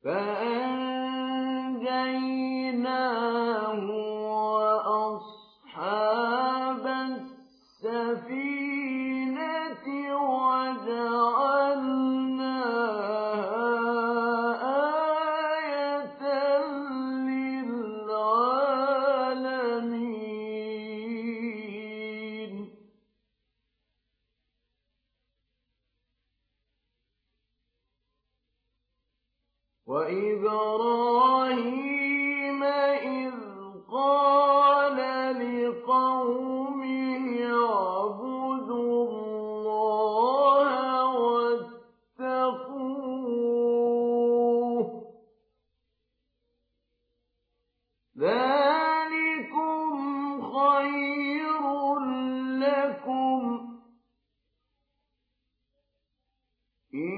فَأَنجَيْنَاهُ وَأَصْحَابَ السَّفِينَةِ وَجَعَلْنَاهَا آيَةً لِّلْعَالَمِينَ. وَإِبْرَاهِيمَ إِذْ قَالَ لِقَوْمِهِ اعْبُدُوا اللَّهَ وَاتَّقُوهُ ۖ ذَٰلِكُمْ خَيْرٌ لَّكُمْ إِن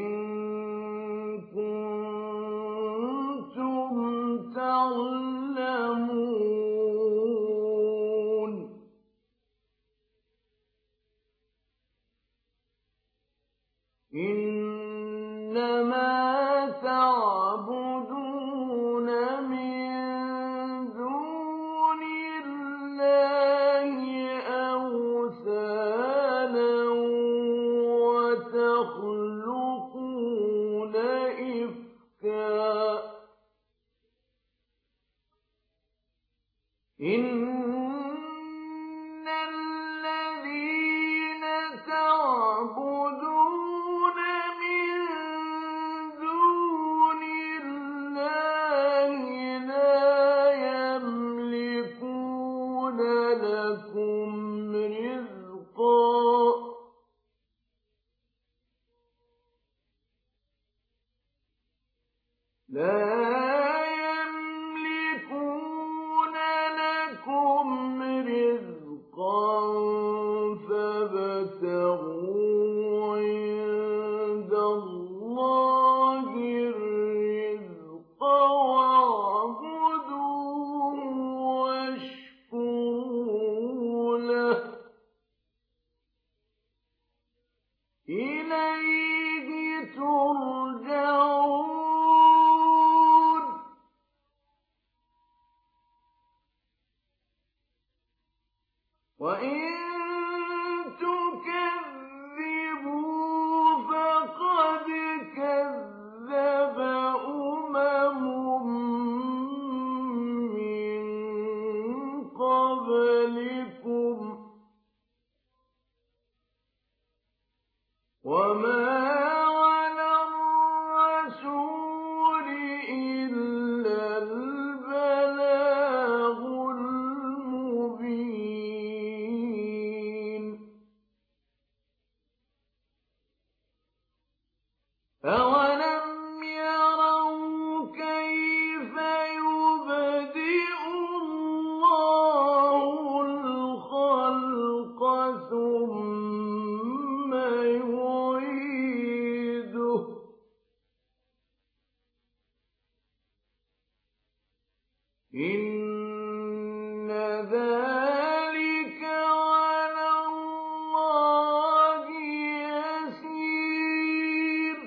كُنتُمْ تَعْلَمُونَ. إِنَّمَا تَعْبُدُونَ مِن دُونِ اللَّهِ أَوْثَانًا وَتَخْلُقُونَ إِفْكًا ۚ إِنَّ الَّذِينَ تَعْبُدُونَ مِن دُونِ اللَّهِ لَا يَمْلِكُونَ لَكُمْ رِزْقًا. فَابْتَغُوا عِندَ اللَّهِ الرِّزْقَ وَاعْبُدُوهُ وَاشْكُرُوا لَهُ ۖ إِلَيْهِ تُرْجَعُونَ. وَإِن تُكَذِّبُوا فَقَدْ كَذَّبَ مِن قَبْلِكُمْ ۖ وَمَا عَلَى الرَّسُولِ إِلَّا الْبَلَاغُ الْمُبِينُ. أَوَلَمْ يَرَوْا كَيْفَ يُبْدِئُ اللَّهُ الْخَلْقَ ثُمَّ يُعِيدُهُ ۚ إِنَّ ذَٰلِكَ عَلَى اللَّهِ يَسِيرٌ.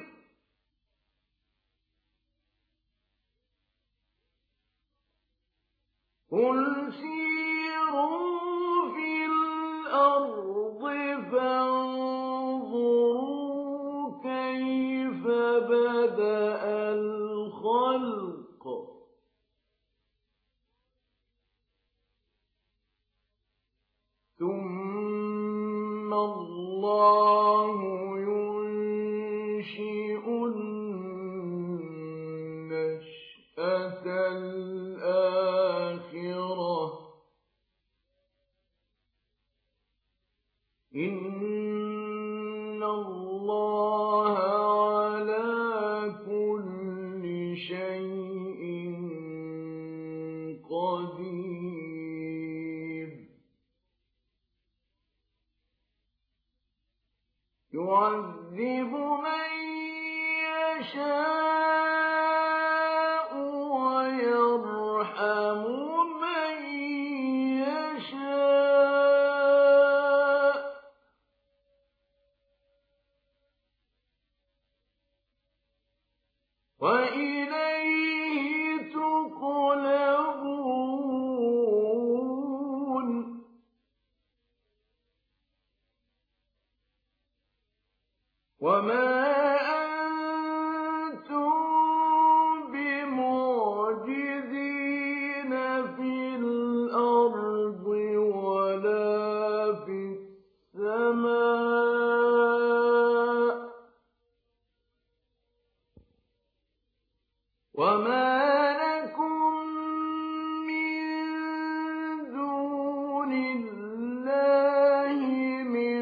قُلْ سِيرُوا فِي الْأَرْضِ فَانظُرُوا كَيْفَ بَدَأَ الْخَلْقَ ۚ ثُمَّ اللَّهُ يُنشِئُ النَّشْأَةَ الْآخِرَةَ ۚ إِنَّ اللَّهَ عَلَىٰ كُلِّ شَيْءٍ قَدِيرٌ. إِلَيْهِ تُقْلَبُونَ وَمَا أَنتُم بِمُعْجِزِينَ فِي الْأَرْضِ وَلَا فِي السَّمَاءِ وَمَا لَكُم مِّن دُونِ اللَّهِ مِن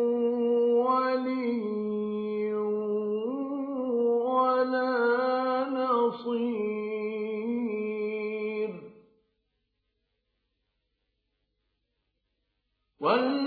وَلِيٍّ وَلَا نَصِيرٍ